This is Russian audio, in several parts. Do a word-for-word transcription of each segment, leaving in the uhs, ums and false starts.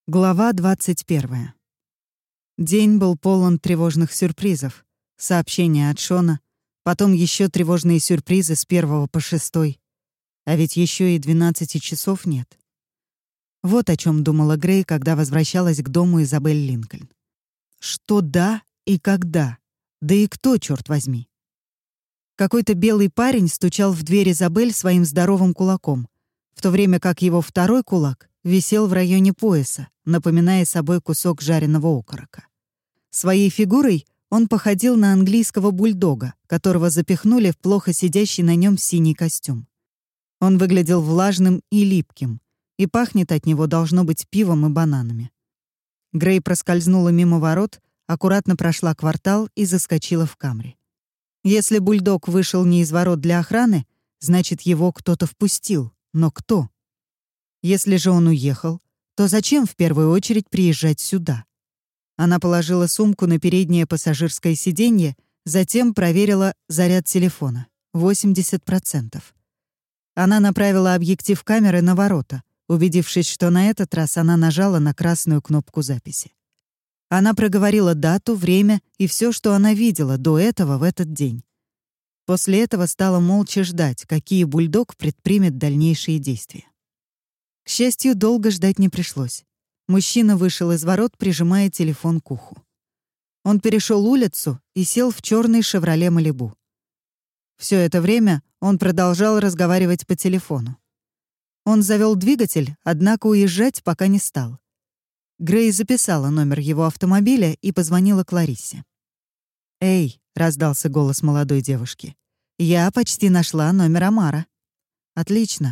Глава двадцать первая. День был полон тревожных сюрпризов. Сообщения от Шона, потом еще тревожные сюрпризы с первого по шестой. А ведь еще и двенадцати часов нет. Вот о чем думала Грей, когда возвращалась к дому Изабель Линкольн. Что да и когда? Да и кто, черт возьми? Какой-то белый парень стучал в дверь Изабель своим здоровым кулаком, в то время как его второй кулак висел в районе пояса, напоминая собой кусок жареного окорока. Своей фигурой он походил на английского бульдога, которого запихнули в плохо сидящий на нем синий костюм. Он выглядел влажным и липким, и пахнет от него должно быть пивом и бананами. Грей проскользнула мимо ворот, аккуратно прошла квартал и заскочила в Камри. Если бульдог вышел не из ворот для охраны, значит, его кто-то впустил. Но кто? Если же он уехал, то зачем в первую очередь приезжать сюда? Она положила сумку на переднее пассажирское сиденье, затем проверила заряд телефона — восемьдесят процентов. Она направила объектив камеры на ворота, убедившись, что на этот раз она нажала на красную кнопку записи. Она проговорила дату, время и все, что она видела до этого в этот день. После этого стала молча ждать, какие бульдог предпримет дальнейшие действия. К счастью, долго ждать не пришлось. Мужчина вышел из ворот, прижимая телефон к уху. Он перешел улицу и сел в черный «Шевроле Малибу». Все это время он продолжал разговаривать по телефону. Он завел двигатель, однако уезжать пока не стал. Грей записала номер его автомобиля и позвонила Клариссе. «Эй», — раздался голос молодой девушки, — «я почти нашла номер Амара». «Отлично.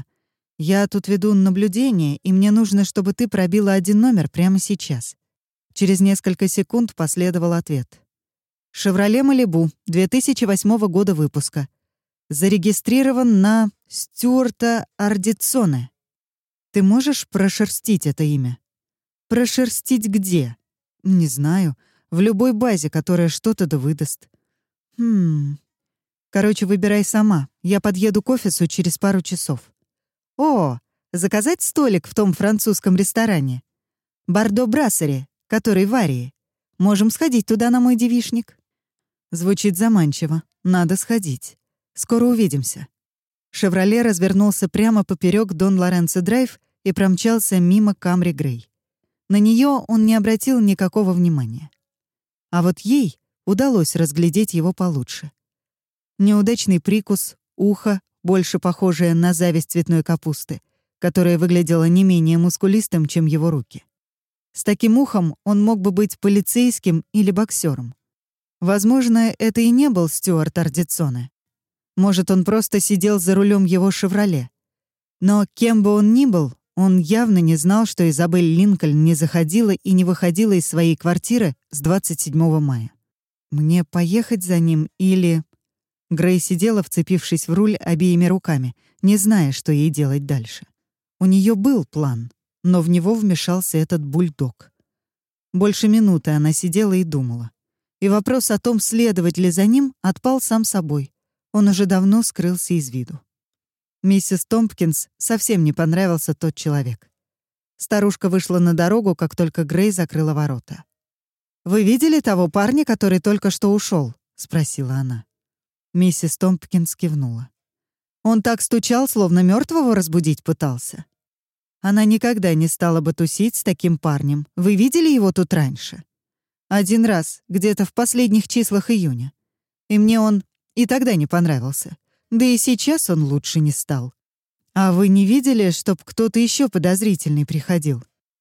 Я тут веду наблюдение, и мне нужно, чтобы ты пробила один номер прямо сейчас». Через несколько секунд последовал ответ. «Шевроле Малибу, две тысячи восьмого года выпуска. Зарегистрирован на Стюарта Ардитсоне. Ты можешь прошерстить это имя?» «Прошерстить где?» «Не знаю. В любой базе, которая что-то да выдаст». «Хм... Короче, выбирай сама. Я подъеду к офису через пару часов». «О, заказать столик в том французском ресторане? Бордо Брассери, который в Арии. Можем сходить туда на мой девичник». Звучит заманчиво. Надо сходить. Скоро увидимся. «Шевроле» развернулся прямо поперек Дон Лоренцо-драйв и промчался мимо Камри Грей. На нее он не обратил никакого внимания. А вот ей удалось разглядеть его получше. Неудачный прикус, ухо, больше похожее на зависть цветной капусты, которая выглядела не менее мускулистым, чем его руки. С таким ухом он мог бы быть полицейским или боксером. Возможно, это и не был Стюарт Ардитсоне. Может, он просто сидел за рулем его «Шевроле». Но кем бы он ни был, он явно не знал, что Изабель Линкольн не заходила и не выходила из своей квартиры с двадцать седьмого мая. «Мне поехать за ним или...» Грей сидела, вцепившись в руль обеими руками, не зная, что ей делать дальше. У нее был план, но в него вмешался этот бульдог. Больше минуты она сидела и думала. И вопрос о том, следовать ли за ним, отпал сам собой. Он уже давно скрылся из виду. Миссис Томпкинс совсем не понравился тот человек. Старушка вышла на дорогу, как только Грей закрыла ворота. «Вы видели того парня, который только что ушел? Спросила она. Миссис Томпкинс кивнула. «Он так стучал, словно мертвого разбудить пытался». Она никогда не стала бы тусить с таким парнем. Вы видели его тут раньше? Один раз, где-то в последних числах июня. И мне он и тогда не понравился. Да и сейчас он лучше не стал. А вы не видели, чтоб кто-то еще подозрительный приходил?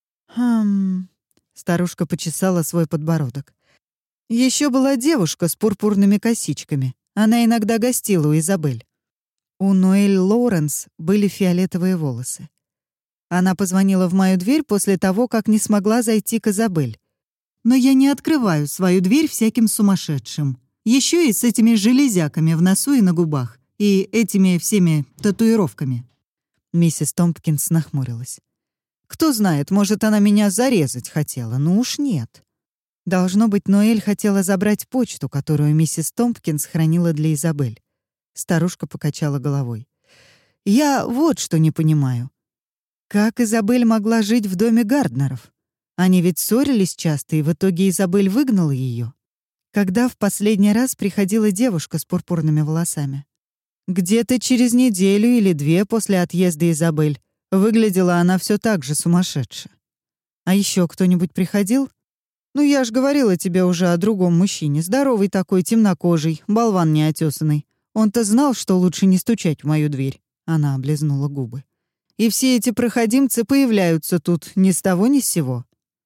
Хм... Старушка почесала свой подбородок. Еще была девушка с пурпурными косичками. Она иногда гостила у Изабель. У Ноэль Лоуренс были фиолетовые волосы. Она позвонила в мою дверь после того, как не смогла зайти к Изабель. Но я не открываю свою дверь всяким сумасшедшим. Еще и с этими железяками в носу и на губах. И этими всеми татуировками. Миссис Томпкинс нахмурилась. «Кто знает, может, она меня зарезать хотела. Ну уж нет». Должно быть, Ноэль хотела забрать почту, которую миссис Томпкинс хранила для Изабель. Старушка покачала головой. «Я вот что не понимаю. Как Изабель могла жить в доме Гарднеров? Они ведь ссорились часто, и в итоге Изабель выгнала ее. Когда в последний раз приходила девушка с пурпурными волосами? Где-то через неделю или две после отъезда Изабель. Выглядела она все так же сумасшедше. А еще кто-нибудь приходил? Ну, я ж говорила тебе уже о другом мужчине. Здоровый такой, темнокожий, болван неотесанный. Он-то знал, что лучше не стучать в мою дверь. Она облизнула губы. И все эти проходимцы появляются тут ни с того ни с сего.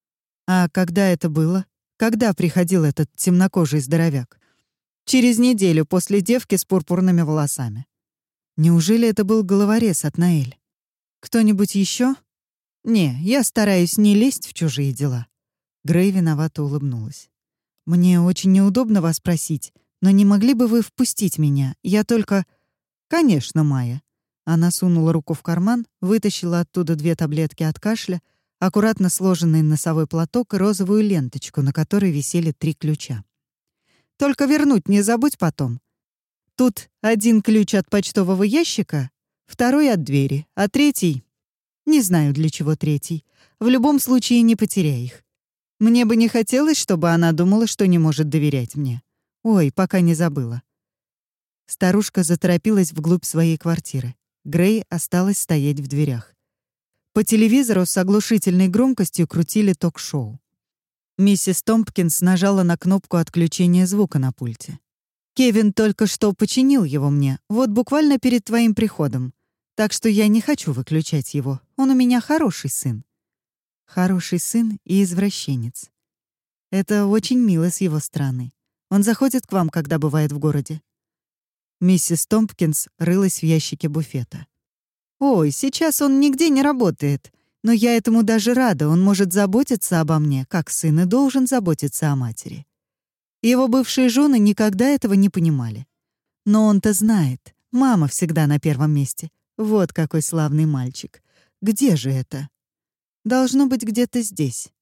А когда это было? Когда приходил этот темнокожий здоровяк? Через неделю после девки с пурпурными волосами. Неужели это был головорез от Наэль? Кто-нибудь еще? Не, я стараюсь не лезть в чужие дела. Грей виновато улыбнулась. Мне очень неудобно вас просить, но не могли бы вы впустить меня? Я только... Конечно, Майя. Она сунула руку в карман, вытащила оттуда две таблетки от кашля, аккуратно сложенный носовой платок и розовую ленточку, на которой висели три ключа. «Только вернуть не забудь потом. Тут один ключ от почтового ящика, второй от двери, а третий... Не знаю, для чего третий. В любом случае не потеряй их. Мне бы не хотелось, чтобы она думала, что не может доверять мне. Ой, пока не забыла». Старушка заторопилась вглубь своей квартиры. Грей осталась стоять в дверях. По телевизору с оглушительной громкостью крутили ток-шоу. Миссис Томпкинс нажала на кнопку отключения звука на пульте. «Кевин только что починил его мне, вот буквально перед твоим приходом. Так что я не хочу выключать его. Он у меня хороший сын». Хороший сын и извращенец. Это очень мило с его стороны. Он заходит к вам, когда бывает в городе. Миссис Томпкинс рылась в ящике буфета. «Ой, сейчас он нигде не работает. Но я этому даже рада, он может заботиться обо мне, как сын и должен заботиться о матери». Его бывшие жены никогда этого не понимали. Но он-то знает, мама всегда на первом месте. Вот какой славный мальчик. Где же это? Должно быть где-то здесь.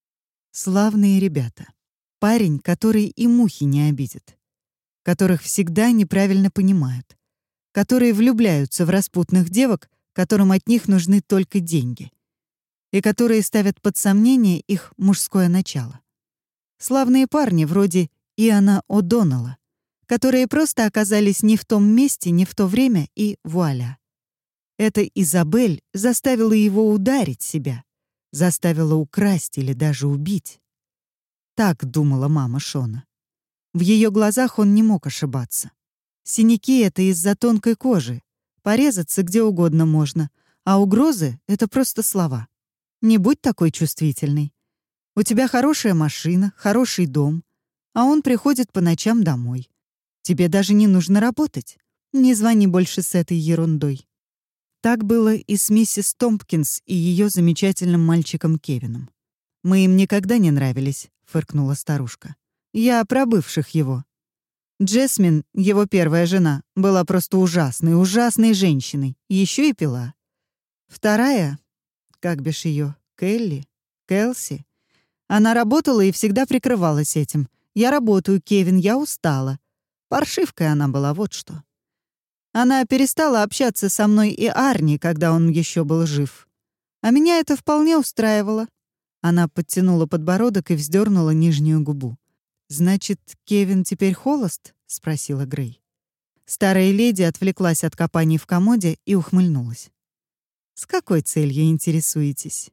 Славные ребята. Парень, который и мухи не обидит. Которых всегда неправильно понимают. Которые влюбляются в распутных девок, которым от них нужны только деньги. И которые ставят под сомнение их мужское начало. Славные парни вроде Иана О'Доннелла, которые просто оказались не в том месте, не в то время, и вуаля. Эта Изабель заставила его ударить себя, заставила украсть или даже убить. Так думала мама Шона. В ее глазах он не мог ошибаться. Синяки — это из-за тонкой кожи. Порезаться где угодно можно, а угрозы — это просто слова. Не будь такой чувствительной. У тебя хорошая машина, хороший дом, а он приходит по ночам домой. Тебе даже не нужно работать. Не звони больше с этой ерундой. Так было и с миссис Томпкинс и ее замечательным мальчиком Кевином. «Мы им никогда не нравились», — фыркнула старушка. «Я про бывших его. Джесмин, его первая жена, была просто ужасной, ужасной женщиной. Еще и пила. Вторая, как бишь ее, Келли, Келси, она работала и всегда прикрывалась этим. «Я работаю, Кевин, я устала». Паршивкой она была, вот что. Она перестала общаться со мной и Арни, когда он еще был жив. А меня это вполне устраивало. Она подтянула подбородок и вздернула нижнюю губу. «Значит, Кевин теперь холост?» — спросила Грей. Старая леди отвлеклась от копаний в комоде и ухмыльнулась. «С какой целью интересуетесь?»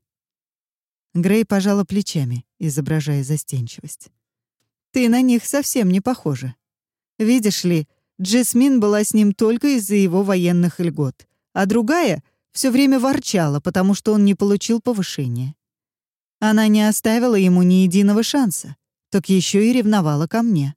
Грей пожала плечами, изображая застенчивость. «Ты на них совсем не похожа. Видишь ли, Джесмин была с ним только из-за его военных льгот, а другая все время ворчала, потому что он не получил повышения. Она не оставила ему ни единого шанса, так еще и ревновала ко мне.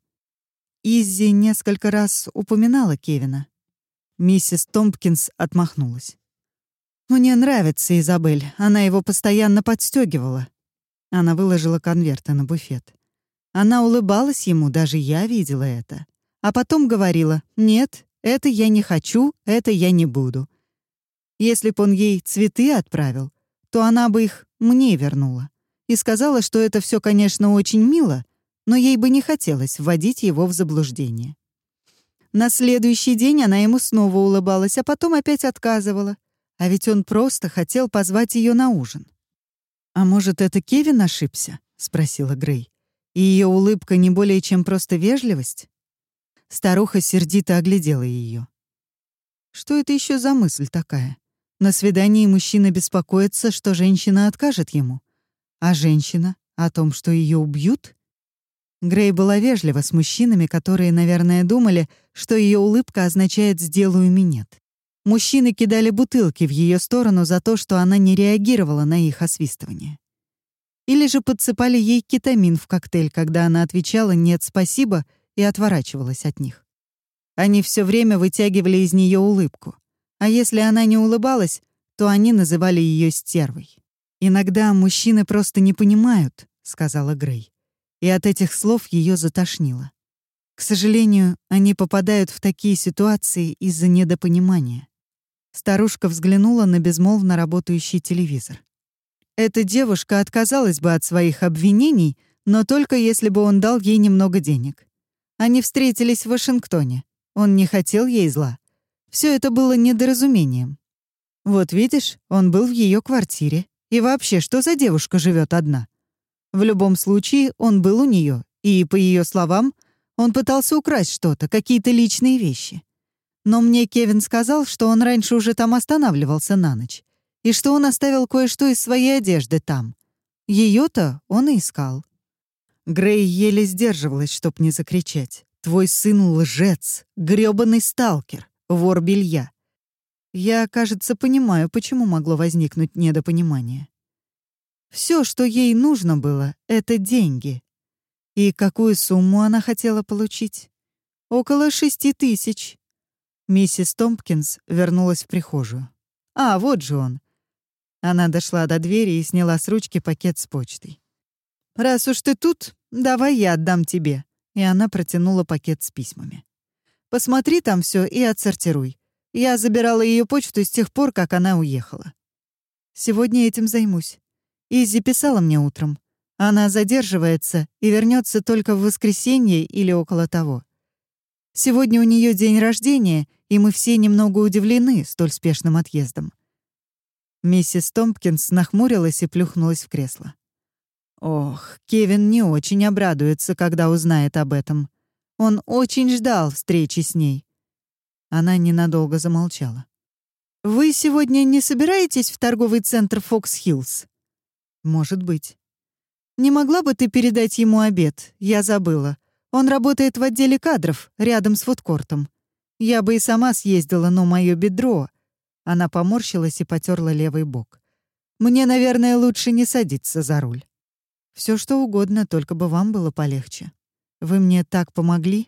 Иззи несколько раз упоминала Кевина». Миссис Томпкинс отмахнулась. «Мне нравится Изабель, она его постоянно подстегивала». Она выложила конверты на буфет. Она улыбалась ему, даже я видела это. А потом говорила: «Нет, это я не хочу, это я не буду». Если б он ей цветы отправил, то она бы их мне вернула. И сказала, что это все, конечно, очень мило, но ей бы не хотелось вводить его в заблуждение. На следующий день она ему снова улыбалась, а потом опять отказывала. А ведь он просто хотел позвать ее на ужин. «А может, это Кевин ошибся?» — спросила Грей. «И ее улыбка не более чем просто вежливость?» Старуха сердито оглядела ее. Что это еще за мысль такая? На свидании мужчина беспокоится, что женщина откажет ему. А женщина о том, что ее убьют? Грей была вежлива с мужчинами, которые, наверное, думали, что ее улыбка означает «сделаю минет». Мужчины кидали бутылки в ее сторону за то, что она не реагировала на их освистывание. Или же подсыпали ей кетамин в коктейль, когда она отвечала «нет, спасибо» и отворачивалась от них. Они все время вытягивали из нее улыбку. А если она не улыбалась, то они называли ее стервой. «Иногда мужчины просто не понимают», — сказала Грей. И от этих слов ее затошнило. К сожалению, они попадают в такие ситуации из-за недопонимания. Старушка взглянула на безмолвно работающий телевизор. Эта девушка отказалась бы от своих обвинений, но только если бы он дал ей немного денег. Они встретились в Вашингтоне. Он не хотел ей зла. Все это было недоразумением. Вот видишь, он был в ее квартире. И вообще, что за девушка живет одна? В любом случае, он был у нее, и, по ее словам, он пытался украсть что-то, какие-то личные вещи. Но мне Кевин сказал, что он раньше уже там останавливался на ночь, и что он оставил кое-что из своей одежды там. Ее-то он и искал. Грей еле сдерживалась, чтоб не закричать. «Твой сын — лжец, грёбаный сталкер, вор белья». Я, кажется, понимаю, почему могло возникнуть недопонимание. Все, что ей нужно было, — это деньги. И какую сумму она хотела получить? Около шести тысяч. Миссис Томпкинс вернулась в прихожую. «А, вот же он». Она дошла до двери и сняла с ручки пакет с почтой. «Раз уж ты тут, давай я отдам тебе». И она протянула пакет с письмами. «Посмотри там все и отсортируй. Я забирала ее почту с тех пор, как она уехала. Сегодня этим займусь. Изи писала мне утром. Она задерживается и вернется только в воскресенье или около того. Сегодня у нее день рождения, и мы все немного удивлены столь спешным отъездом». Миссис Томпкинс нахмурилась и плюхнулась в кресло. Ох, Кевин не очень обрадуется, когда узнает об этом. Он очень ждал встречи с ней. Она ненадолго замолчала. «Вы сегодня не собираетесь в торговый центр «Фокс-Хиллз»?» «Может быть». «Не могла бы ты передать ему обед? Я забыла. Он работает в отделе кадров, рядом с фудкортом. Я бы и сама съездила, но моё бедро...» Она поморщилась и потёрла левый бок. «Мне, наверное, лучше не садиться за руль». «Всё что угодно, только бы вам было полегче. Вы мне так помогли.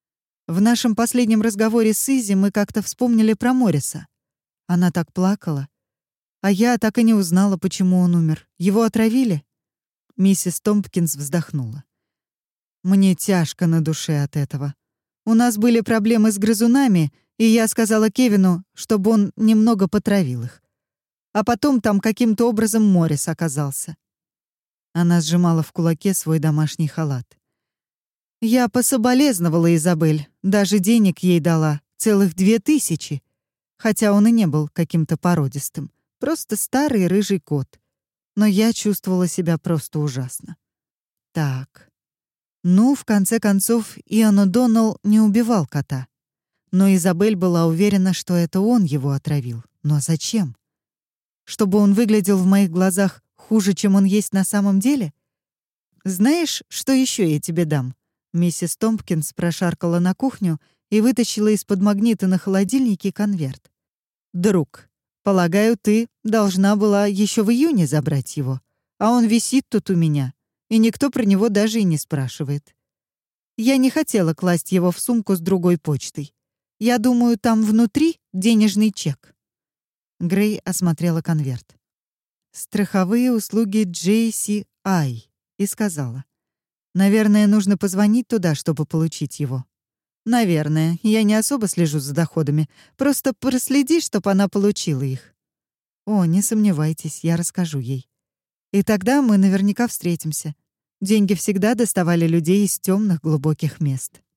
В нашем последнем разговоре с Изи мы как-то вспомнили про Морриса. Она так плакала. А я так и не узнала, почему он умер. Его отравили?» Миссис Томпкинс вздохнула. «Мне тяжко на душе от этого. У нас были проблемы с грызунами, и я сказала Кевину, чтобы он немного потравил их. А потом там каким-то образом Моррис оказался». Она сжимала в кулаке свой домашний халат. «Я пособолезновала Изабель, даже денег ей дала, целых две тысячи. Хотя он и не был каким-то породистым, просто старый рыжий кот. Но я чувствовала себя просто ужасно. Так. Ну, в конце концов, Иоанн О'Доннелл не убивал кота. Но Изабель была уверена, что это он его отравил. Но зачем? Чтобы он выглядел в моих глазах хуже, чем он есть на самом деле? Знаешь, что еще я тебе дам?» Миссис Томпкинс прошаркала на кухню и вытащила из-под магнита на холодильнике конверт. «Друг, полагаю, ты должна была еще в июне забрать его, а он висит тут у меня, и никто про него даже и не спрашивает. Я не хотела класть его в сумку с другой почтой. Я думаю, там внутри денежный чек». Грей осмотрела конверт. «Страховые услуги джей си ай» и сказала: «Наверное, нужно позвонить туда, чтобы получить его». «Наверное. Я не особо слежу за доходами. Просто проследи, чтобы она получила их». «О, не сомневайтесь, я расскажу ей. И тогда мы наверняка встретимся. Деньги всегда доставали людей из темных глубоких мест».